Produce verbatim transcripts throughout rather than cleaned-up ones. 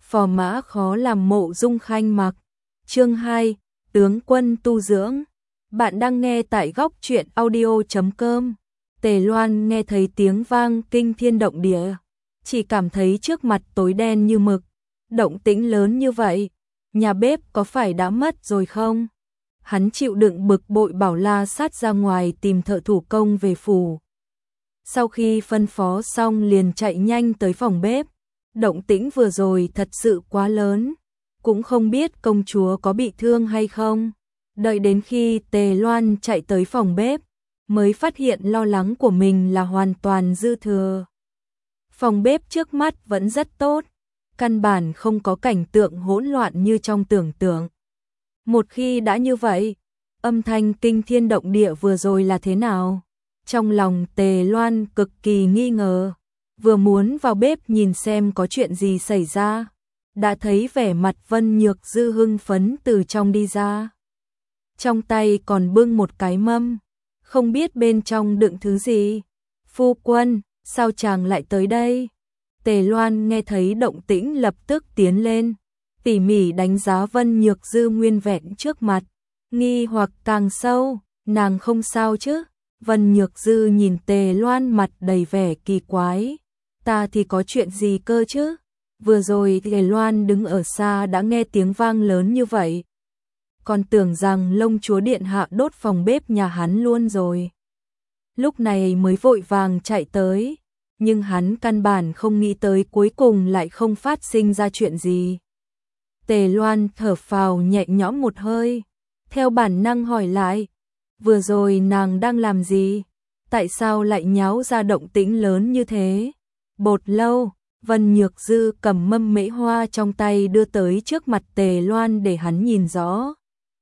Phò mã khó làm Mộ Dung Khanh mặc. Chương hai, tướng quân tu dưỡng. Bạn đang nghe tại góc truyện audio chấm com. Tề Loan nghe thấy tiếng vang kinh thiên động địa, chỉ cảm thấy trước mặt tối đen như mực. Động tĩnh lớn như vậy, nhà bếp có phải đã mất rồi không? Hắn chịu đựng bực bội bảo La Sát ra ngoài tìm thợ thủ công về phủ. Sau khi phân phó xong liền chạy nhanh tới phòng bếp. Động tĩnh vừa rồi thật sự quá lớn, cũng không biết công chúa có bị thương hay không. Đợi đến khi Tề Loan chạy tới phòng bếp, mới phát hiện lo lắng của mình là hoàn toàn dư thừa. Phòng bếp trước mắt vẫn rất tốt, căn bản không có cảnh tượng hỗn loạn như trong tưởng tượng. Một khi đã như vậy, âm thanh kinh thiên động địa vừa rồi là thế nào? Trong lòng Tề Loan cực kỳ nghi ngờ, vừa muốn vào bếp nhìn xem có chuyện gì xảy ra, đã thấy vẻ mặt Vân Nhược Dư hưng phấn từ trong đi ra. Trong tay còn bưng một cái mâm, không biết bên trong đựng thứ gì. Phu quân, sao chàng lại tới đây? Tề Loan nghe thấy động tĩnh lập tức tiến lên, tỉ mỉ đánh giá Vân Nhược Dư nguyên vẹn trước mặt, nghi hoặc càng sâu. Nàng không sao chứ? Vân Nhược Dư nhìn Tề Loan mặt đầy vẻ kỳ quái. Ta thì có chuyện gì cơ chứ? Vừa rồi Tề Loan đứng ở xa đã nghe tiếng vang lớn như vậy, còn tưởng rằng Lông Chúa Điện Hạ đốt phòng bếp nhà hắn luôn rồi. Lúc này mới vội vàng chạy tới, nhưng hắn căn bản không nghĩ tới cuối cùng lại không phát sinh ra chuyện gì. Tề Loan thở phào nhẹ nhõm một hơi, theo bản năng hỏi lại, vừa rồi nàng đang làm gì? Tại sao lại nháo ra động tĩnh lớn như thế? Bột lâu, Vân Nhược Dư cầm mâm mễ hoa trong tay đưa tới trước mặt Tề Loan để hắn nhìn rõ.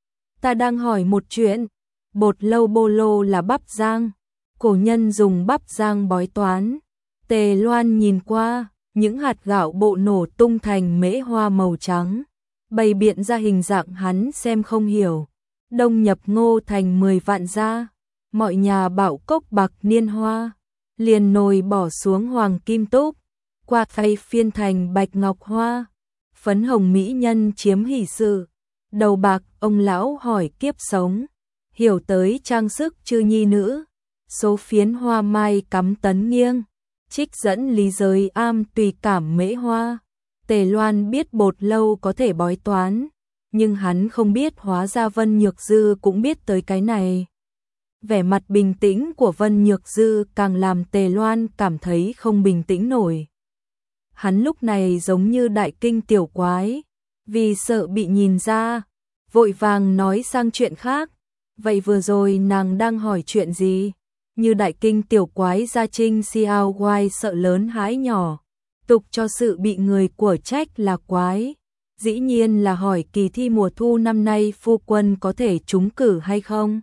Ta đang hỏi một chuyện. Bột lâu bô lô là bắp rang, cổ nhân dùng bắp rang bói toán. Tề Loan nhìn qua, những hạt gạo bộ nổ tung thành mễ hoa màu trắng, bày biện ra hình dạng hắn xem không hiểu. Đông nhập ngô thành mười vạn gia, mọi nhà bảo cốc bạc niên hoa, liền nồi bỏ xuống hoàng kim túc, qua phay phiên thành bạch ngọc hoa, phấn hồng mỹ nhân chiếm hỷ sự, đầu bạc ông lão hỏi kiếp sống, hiểu tới trang sức chư nhi nữ, số phiến hoa mai cắm tấn nghiêng, trích dẫn lý giới am tùy cảm mễ hoa. Tề Loan biết bột lâu có thể bói toán, nhưng hắn không biết hóa ra Vân Nhược Dư cũng biết tới cái này. Vẻ mặt bình tĩnh của Vân Nhược Dư càng làm Tề Loan cảm thấy không bình tĩnh nổi. Hắn lúc này giống như đại kinh tiểu quái, vì sợ bị nhìn ra, vội vàng nói sang chuyện khác. Vậy vừa rồi nàng đang hỏi chuyện gì? Như đại kinh tiểu quái gia trinh xiao oai sợ lớn hãi nhỏ, tục cho sự bị người của trách là quái. Dĩ nhiên là hỏi kỳ thi mùa thu năm nay phu quân có thể trúng cử hay không?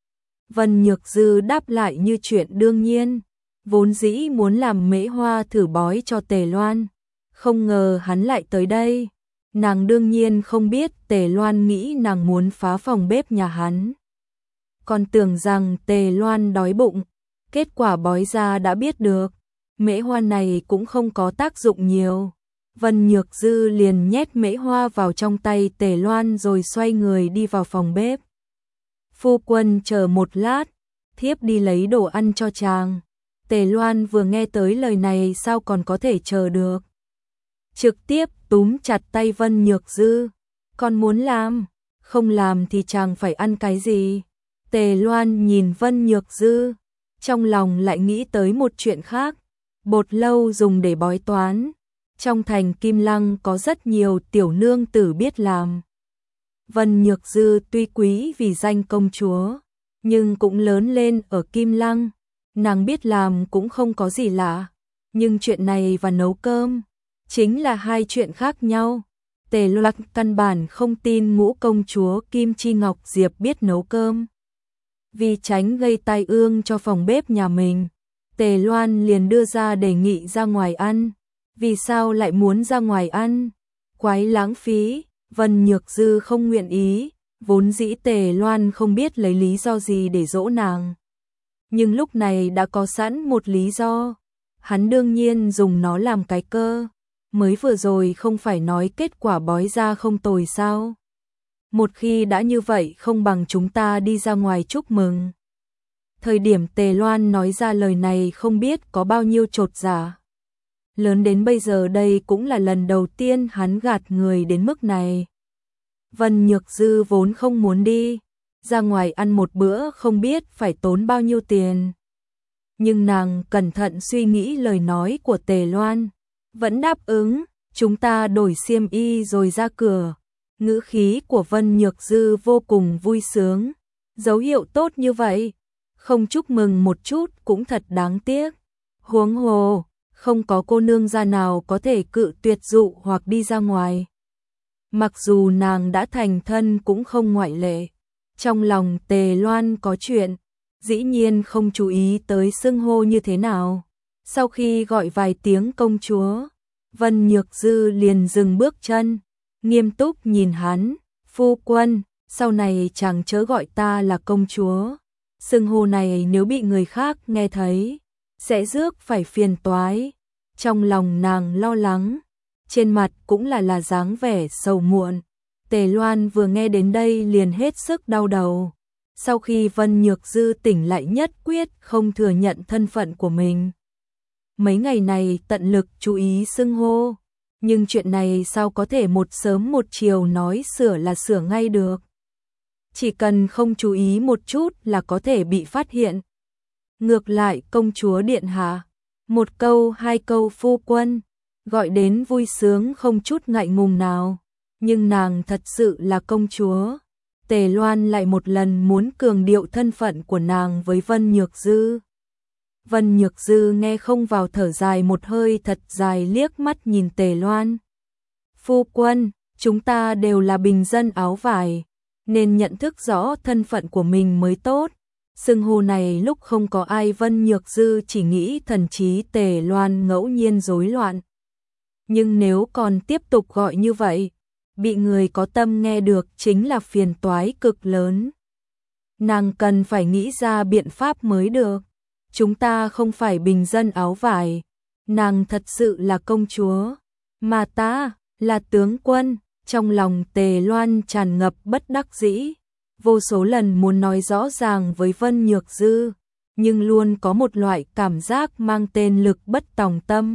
Vân Nhược Dư đáp lại như chuyện đương nhiên, vốn dĩ muốn làm mễ hoa thử bói cho Tề Loan, không ngờ hắn lại tới đây. Nàng đương nhiên không biết Tề Loan nghĩ nàng muốn phá phòng bếp nhà hắn, còn tưởng rằng Tề Loan đói bụng, kết quả bói ra đã biết được, mễ hoa này cũng không có tác dụng nhiều. Vân Nhược Dư liền nhét mễ hoa vào trong tay Tề Loan rồi xoay người đi vào phòng bếp. Phu quân chờ một lát, thiếp đi lấy đồ ăn cho chàng. Tề Loan vừa nghe tới lời này sao còn có thể chờ được, trực tiếp túm chặt tay Vân Nhược Dư. Con muốn làm, không làm thì chàng phải ăn cái gì? Tề Loan nhìn Vân Nhược Dư, trong lòng lại nghĩ tới một chuyện khác. Bột lâu dùng để bói toán, trong thành Kim Lăng có rất nhiều tiểu nương tử biết làm. Vân Nhược Dư tuy quý vì danh công chúa, nhưng cũng lớn lên ở Kim Lăng, nàng biết làm cũng không có gì lạ. Nhưng chuyện này và nấu cơm chính là hai chuyện khác nhau. Tề Loan căn bản không tin ngũ công chúa Kim Chi Ngọc Diệp biết nấu cơm. Vì tránh gây tai ương cho phòng bếp nhà mình, Tề Loan liền đưa ra đề nghị ra ngoài ăn. Vì sao lại muốn ra ngoài ăn? Quái lãng phí. Vân Nhược Dư không nguyện ý, vốn dĩ Tề Loan không biết lấy lý do gì để dỗ nàng. Nhưng lúc này đã có sẵn một lý do, hắn đương nhiên dùng nó làm cái cơ. mới vừa rồi không phải nói kết quả bói ra không tồi sao? Một khi đã như vậy không bằng chúng ta đi ra ngoài chúc mừng. Thời điểm Tề Loan nói ra lời này không biết có bao nhiêu chột dạ. Lớn đến bây giờ đây cũng là lần đầu tiên hắn gạt người đến mức này. Vân Nhược Dư vốn không muốn đi, ra ngoài ăn một bữa không biết phải tốn bao nhiêu tiền. Nhưng nàng cẩn thận suy nghĩ lời nói của Tề Loan, vẫn đáp ứng, chúng ta đổi xiêm y rồi ra cửa. Ngữ khí của Vân Nhược Dư vô cùng vui sướng, dấu hiệu tốt như vậy, không chúc mừng một chút cũng thật đáng tiếc. Huống hồ, không có cô nương gia nào có thể cự tuyệt dụ hoặc đi ra ngoài. Mặc dù nàng đã thành thân cũng không ngoại lệ. Trong lòng Tề Loan có chuyện, dĩ nhiên không chú ý tới xưng hô như thế nào. Sau khi gọi vài tiếng công chúa, Vân Nhược Dư liền dừng bước chân, nghiêm túc nhìn hắn, phu quân, sau này chàng chớ gọi ta là công chúa. Xưng hô này nếu bị người khác nghe thấy, sẽ rước phải phiền toái. Trong lòng nàng lo lắng, trên mặt cũng là là dáng vẻ sầu muộn. Tề Loan vừa nghe đến đây liền hết sức đau đầu. Sau khi Vân Nhược Dư tỉnh lại nhất quyết không thừa nhận thân phận của mình. Mấy ngày này tận lực chú ý xưng hô, nhưng chuyện này sao có thể một sớm một chiều nói sửa là sửa ngay được. Chỉ cần không chú ý một chút là có thể bị phát hiện. Ngược lại công chúa điện hạ, một câu hai câu phu quân, gọi đến vui sướng không chút ngại ngùng nào. Nhưng nàng thật sự là công chúa. Tề Loan lại một lần muốn cường điệu thân phận của nàng với Vân Nhược Dư. Vân Nhược Dư nghe không vào thở dài một hơi thật dài liếc mắt nhìn Tề Loan. Phu quân, chúng ta đều là bình dân áo vải, nên nhận thức rõ thân phận của mình mới tốt. Xưng hô này lúc không có ai Vân Nhược Dư chỉ nghĩ thần trí Tề Loan ngẫu nhiên rối loạn. Nhưng nếu còn tiếp tục gọi như vậy, bị người có tâm nghe được chính là phiền toái cực lớn. Nàng cần phải nghĩ ra biện pháp mới được. Chúng ta không phải bình dân áo vải, nàng thật sự là công chúa, mà ta là tướng quân. Trong lòng Tề Loan tràn ngập bất đắc dĩ, vô số lần muốn nói rõ ràng với Vân Nhược Dư, nhưng luôn có một loại cảm giác mang tên lực bất tòng tâm.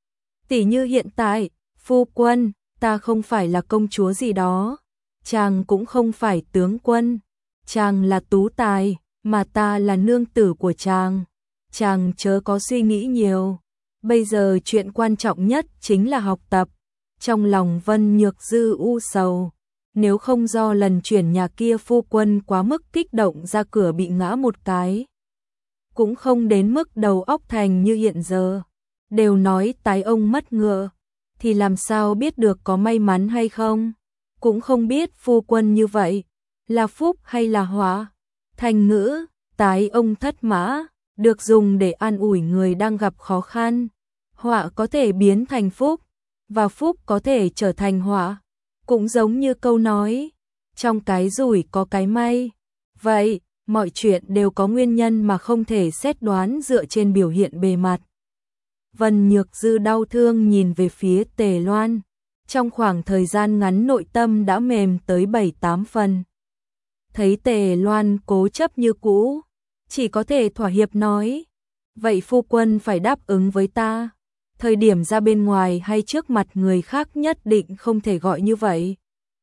Tỉ như hiện tại, phu quân, ta không phải là công chúa gì đó, chàng cũng không phải tướng quân, chàng là tú tài, mà ta là nương tử của chàng. Chàng chớ có suy nghĩ nhiều, bây giờ chuyện quan trọng nhất chính là học tập. Trong lòng Vân Nhược Dư u sầu, nếu không do lần chuyển nhà kia phu quân quá mức kích động ra cửa bị ngã một cái, cũng không đến mức đầu óc thành như hiện giờ. Đều nói tái ông mất ngựa, thì làm sao biết được có may mắn hay không, cũng không biết phu quân như vậy là phúc hay là họa. Thành ngữ tái ông thất mã được dùng để an ủi người đang gặp khó khăn. Họa có thể biến thành phúc, và phúc có thể trở thành họa. Cũng giống như câu nói, trong cái rủi có cái may. Vậy, mọi chuyện đều có nguyên nhân mà không thể xét đoán dựa trên biểu hiện bề mặt. Vân Nhược Dư đau thương nhìn về phía Tề Loan. Trong khoảng thời gian ngắn nội tâm đã mềm tới bảy tám phần. Thấy Tề Loan cố chấp như cũ, chỉ có thể thỏa hiệp nói, vậy phu quân phải đáp ứng với ta. Thời điểm ra bên ngoài hay trước mặt người khác nhất định không thể gọi như vậy.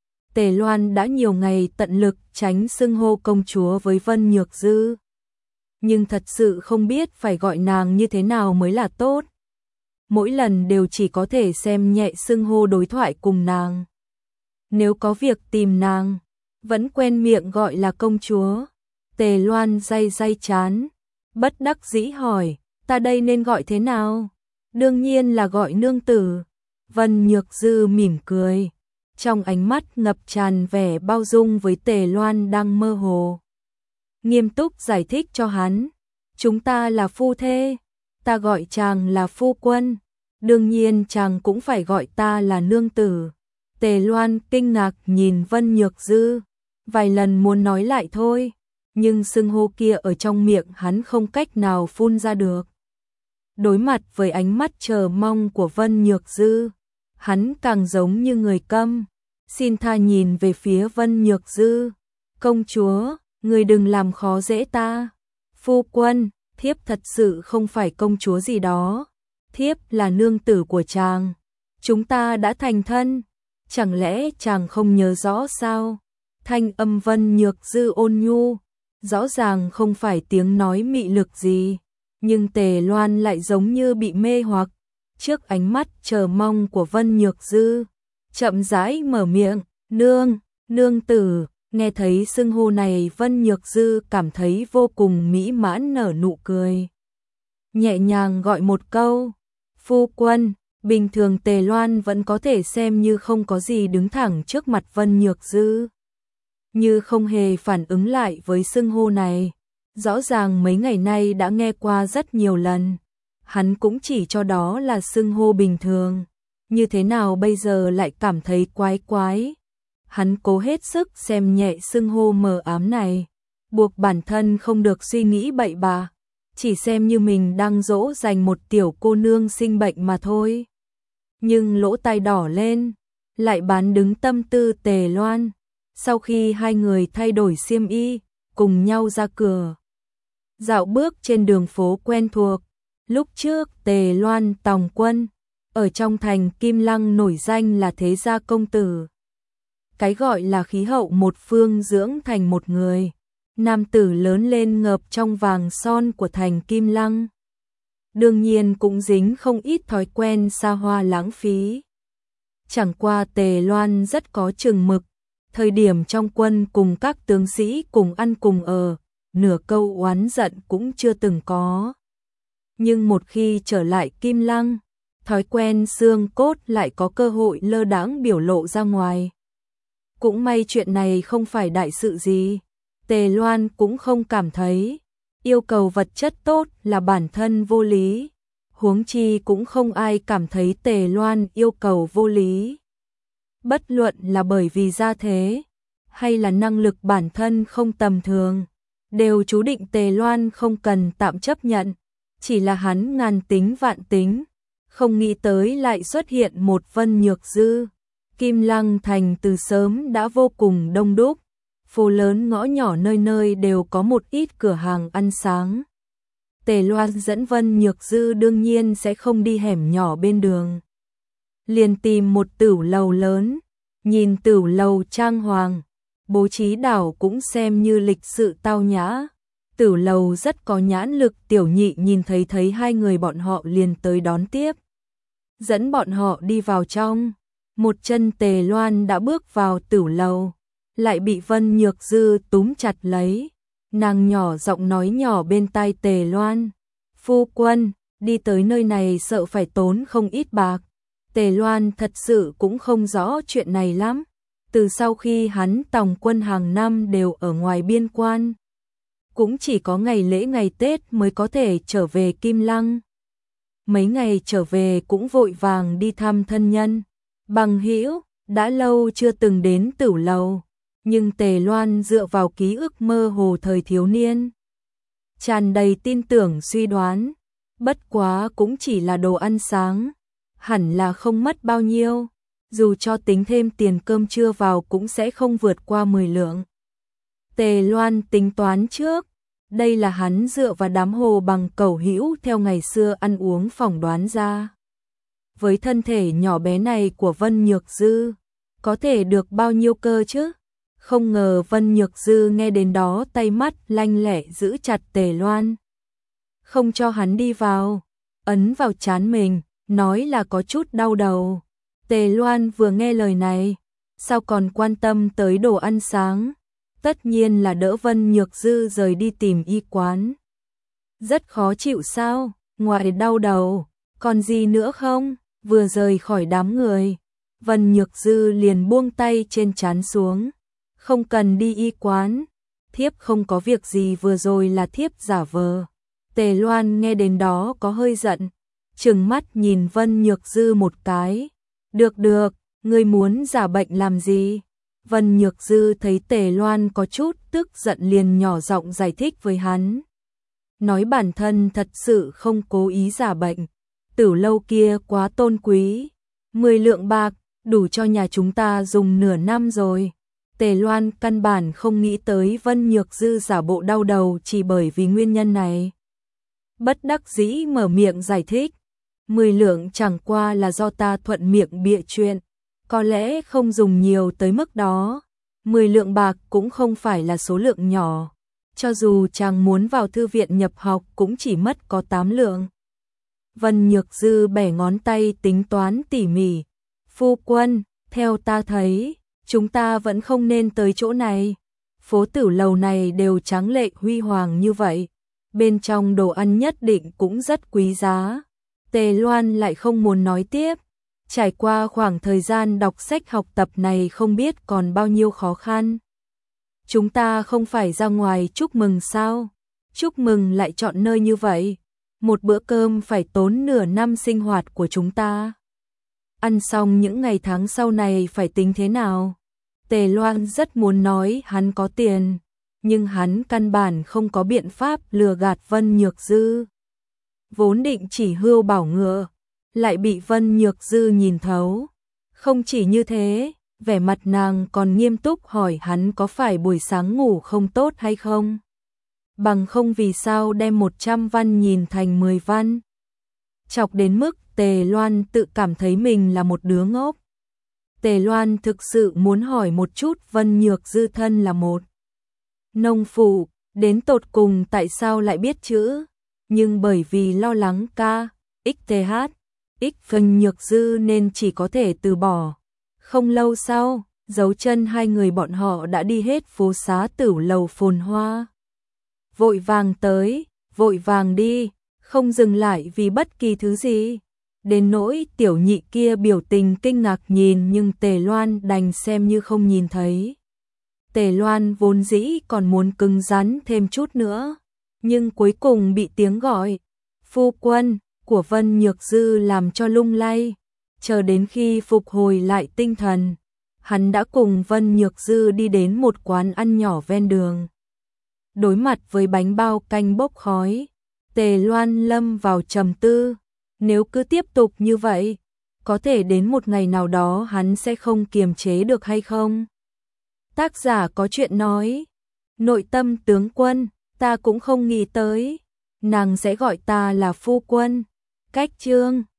Tề Loan đã nhiều ngày tận lực tránh xưng hô công chúa với Vân Nhược Dư, nhưng thật sự không biết phải gọi nàng như thế nào mới là tốt. Mỗi lần đều chỉ có thể xem nhẹ xưng hô đối thoại cùng nàng. Nếu có việc tìm nàng, vẫn quen miệng gọi là công chúa. Tề Loan day day chán, bất đắc dĩ hỏi, ta đây nên gọi thế nào? Đương nhiên là gọi nương tử. Vân Nhược Dư mỉm cười, trong ánh mắt ngập tràn vẻ bao dung với Tề Loan đang mơ hồ. Nghiêm túc giải thích cho hắn, chúng ta là phu thê, ta gọi chàng là phu quân, đương nhiên chàng cũng phải gọi ta là nương tử. Tề Loan kinh ngạc nhìn Vân Nhược Dư, vài lần muốn nói lại thôi, nhưng xưng hô kia ở trong miệng hắn không cách nào phun ra được. Đối mặt với ánh mắt chờ mong của Vân Nhược Dư, hắn càng giống như người câm. Xin tha nhìn về phía Vân Nhược Dư. Công chúa, người đừng làm khó dễ ta. Phu quân, thiếp thật sự không phải công chúa gì đó. Thiếp là nương tử của chàng. Chúng ta đã thành thân. Chẳng lẽ chàng không nhớ rõ sao? Thanh âm Vân Nhược Dư ôn nhu, rõ ràng không phải tiếng nói mị lực gì, nhưng Tề Loan lại giống như bị mê hoặc. Trước ánh mắt chờ mong của Vân Nhược Dư, chậm rãi mở miệng, nương, nương tử. Nghe thấy xưng hô này, Vân Nhược Dư cảm thấy vô cùng mỹ mãn, nở nụ cười. Nhẹ nhàng gọi một câu, phu quân. Bình thường Tề Loan vẫn có thể xem như không có gì, đứng thẳng trước mặt Vân Nhược Dư, như không hề phản ứng lại với xưng hô này. Rõ ràng mấy ngày nay đã nghe qua rất nhiều lần, hắn cũng chỉ cho đó là xưng hô bình thường, như thế nào bây giờ lại cảm thấy quái quái. Hắn cố hết sức xem nhẹ xưng hô mờ ám này, buộc bản thân không được suy nghĩ bậy bạ, chỉ xem như mình đang dỗ dành một tiểu cô nương sinh bệnh mà thôi. Nhưng lỗ tai đỏ lên, lại bán đứng tâm tư Tề Loan. Sau khi hai người thay đổi xiêm y, cùng nhau ra cửa, dạo bước trên đường phố quen thuộc. Lúc trước Tề Loan tòng quân, ở trong thành Kim Lăng nổi danh là thế gia công tử. Cái gọi là khí hậu một phương dưỡng thành một người, nam tử lớn lên ngập trong vàng son của thành Kim Lăng. Đương nhiên cũng dính không ít thói quen xa hoa lãng phí. Chẳng qua Tề Loan rất có chừng mực, thời điểm trong quân cùng các tướng sĩ cùng ăn cùng ở, nửa câu oán giận cũng chưa từng có. Nhưng một khi trở lại Kim Lăng, thói quen xương cốt lại có cơ hội lơ đãng biểu lộ ra ngoài. Cũng may chuyện này không phải đại sự gì, Tề Loan cũng không cảm thấy yêu cầu vật chất tốt là bản thân vô lý, huống chi cũng không ai cảm thấy Tề Loan yêu cầu vô lý. Bất luận là bởi vì gia thế, hay là năng lực bản thân không tầm thường, đều chú định Tề Loan không cần tạm chấp nhận. Chỉ là hắn ngàn tính vạn tính, không nghĩ tới lại xuất hiện một Vân Nhược Dư. Kim Lăng thành từ sớm đã vô cùng đông đúc, phố lớn ngõ nhỏ nơi nơi đều có một ít cửa hàng ăn sáng. Tề Loan dẫn Vân Nhược Dư đương nhiên sẽ không đi hẻm nhỏ bên đường, liền tìm một tửu lầu lớn. Nhìn tửu lầu trang hoàng, bố trí đảo cũng xem như lịch sự tao nhã. Tửu lầu rất có nhãn lực, Tiểu Nhị nhìn thấy thấy hai người bọn họ liền tới đón tiếp, dẫn bọn họ đi vào trong. Một chân Tề Loan đã bước vào tửu lầu, lại bị Vân Nhược Dư túm chặt lấy. Nàng nhỏ giọng nói nhỏ bên tai Tề Loan, phu quân, đi tới nơi này sợ phải tốn không ít bạc. Tề Loan thật sự cũng không rõ chuyện này lắm. Từ sau khi hắn tòng quân hàng năm đều ở ngoài biên quan, cũng chỉ có ngày lễ ngày Tết mới có thể trở về Kim Lăng. Mấy ngày trở về cũng vội vàng đi thăm thân nhân, bằng hữu, đã lâu chưa từng đến tửu lầu. Nhưng Tề Loan dựa vào ký ức mơ hồ thời thiếu niên, tràn đầy tin tưởng suy đoán, bất quá cũng chỉ là đồ ăn sáng, hẳn là không mất bao nhiêu, dù cho tính thêm tiền cơm trưa vào cũng sẽ không vượt qua mười lượng. Tề Loan tính toán trước, đây là hắn dựa vào đám hồ bằng cẩu hữu theo ngày xưa ăn uống phỏng đoán ra. Với thân thể nhỏ bé này của Vân Nhược Dư, có thể được bao nhiêu cơ chứ? Không ngờ Vân Nhược Dư nghe đến đó tay mắt lanh lẹ giữ chặt Tề Loan, không cho hắn đi vào, ấn vào trán mình, nói là có chút đau đầu. Tề Loan vừa nghe lời này, sao còn quan tâm tới đồ ăn sáng, tất nhiên là đỡ Vân Nhược Dư rời đi tìm y quán. Rất khó chịu sao, ngoài đau đầu, còn gì nữa không? Vừa rời khỏi đám người, Vân Nhược Dư liền buông tay trên trán xuống. Không cần đi y quán, thiếp không có việc gì, vừa rồi là thiếp giả vờ. Tề Loan nghe đến đó có hơi giận, trừng mắt nhìn Vân Nhược Dư một cái. Được được, ngươi muốn giả bệnh làm gì? Vân Nhược Dư thấy Tề Loan có chút tức giận liền nhỏ giọng giải thích với hắn, nói bản thân thật sự không cố ý giả bệnh, tửu lâu kia quá tôn quý, mười lượng bạc, đủ cho nhà chúng ta dùng nửa năm rồi. Tề Loan căn bản không nghĩ tới Vân Nhược Dư giả bộ đau đầu chỉ bởi vì nguyên nhân này. Bất đắc dĩ mở miệng giải thích, mười lượng chẳng qua là do ta thuận miệng bịa chuyện, có lẽ không dùng nhiều tới mức đó. Mười lượng bạc cũng không phải là số lượng nhỏ, cho dù chàng muốn vào thư viện nhập học cũng chỉ mất có tám lượng. Vân Nhược Dư bẻ ngón tay tính toán tỉ mỉ, phu quân, theo ta thấy, chúng ta vẫn không nên tới chỗ này. Phố tử lầu này đều tráng lệ huy hoàng như vậy, bên trong đồ ăn nhất định cũng rất quý giá. Tề Loan lại không muốn nói tiếp, trải qua khoảng thời gian đọc sách học tập này không biết còn bao nhiêu khó khăn. Chúng ta không phải ra ngoài chúc mừng sao? Chúc mừng lại chọn nơi như vậy, một bữa cơm phải tốn nửa năm sinh hoạt của chúng ta. Ăn xong những ngày tháng sau này phải tính thế nào? Tề Loan rất muốn nói hắn có tiền, nhưng hắn căn bản không có biện pháp lừa gạt Vân Nhược Dư. Vốn định chỉ hươu bảo ngựa, lại bị Vân Nhược Dư nhìn thấu. Không chỉ như thế, vẻ mặt nàng còn nghiêm túc hỏi hắn có phải buổi sáng ngủ không tốt hay không? Bằng không vì sao đem một trăm văn nhìn thành mười văn? Chọc đến mức Tề Loan tự cảm thấy mình là một đứa ngốc. Tề Loan thực sự muốn hỏi một chút Vân Nhược Dư thân là một nông phụ, đến tột cùng tại sao lại biết chữ, nhưng bởi vì lo lắng ca, ích tê hát, ích Vân Nhược Dư nên chỉ có thể từ bỏ. Không lâu sau, dấu chân hai người bọn họ đã đi hết phố xá Tửu lầu phồn hoa. Vội vàng tới, vội vàng đi, không dừng lại vì bất kỳ thứ gì. Đến nỗi tiểu nhị kia biểu tình kinh ngạc nhìn nhưng Tề Loan đành xem như không nhìn thấy. Tề Loan vốn dĩ còn muốn cứng rắn thêm chút nữa, nhưng cuối cùng bị tiếng gọi phu quân của Vân Nhược Dư làm cho lung lay. Chờ đến khi phục hồi lại tinh thần, hắn đã cùng Vân Nhược Dư đi đến một quán ăn nhỏ ven đường. Đối mặt với bánh bao canh bốc khói, Tề Loan lâm vào trầm tư. Nếu cứ tiếp tục như vậy, có thể đến một ngày nào đó hắn sẽ không kiềm chế được hay không? Tác giả có chuyện nói, nội tâm tướng quân, ta cũng không nghĩ tới, nàng sẽ gọi ta là phu quân. Cách chương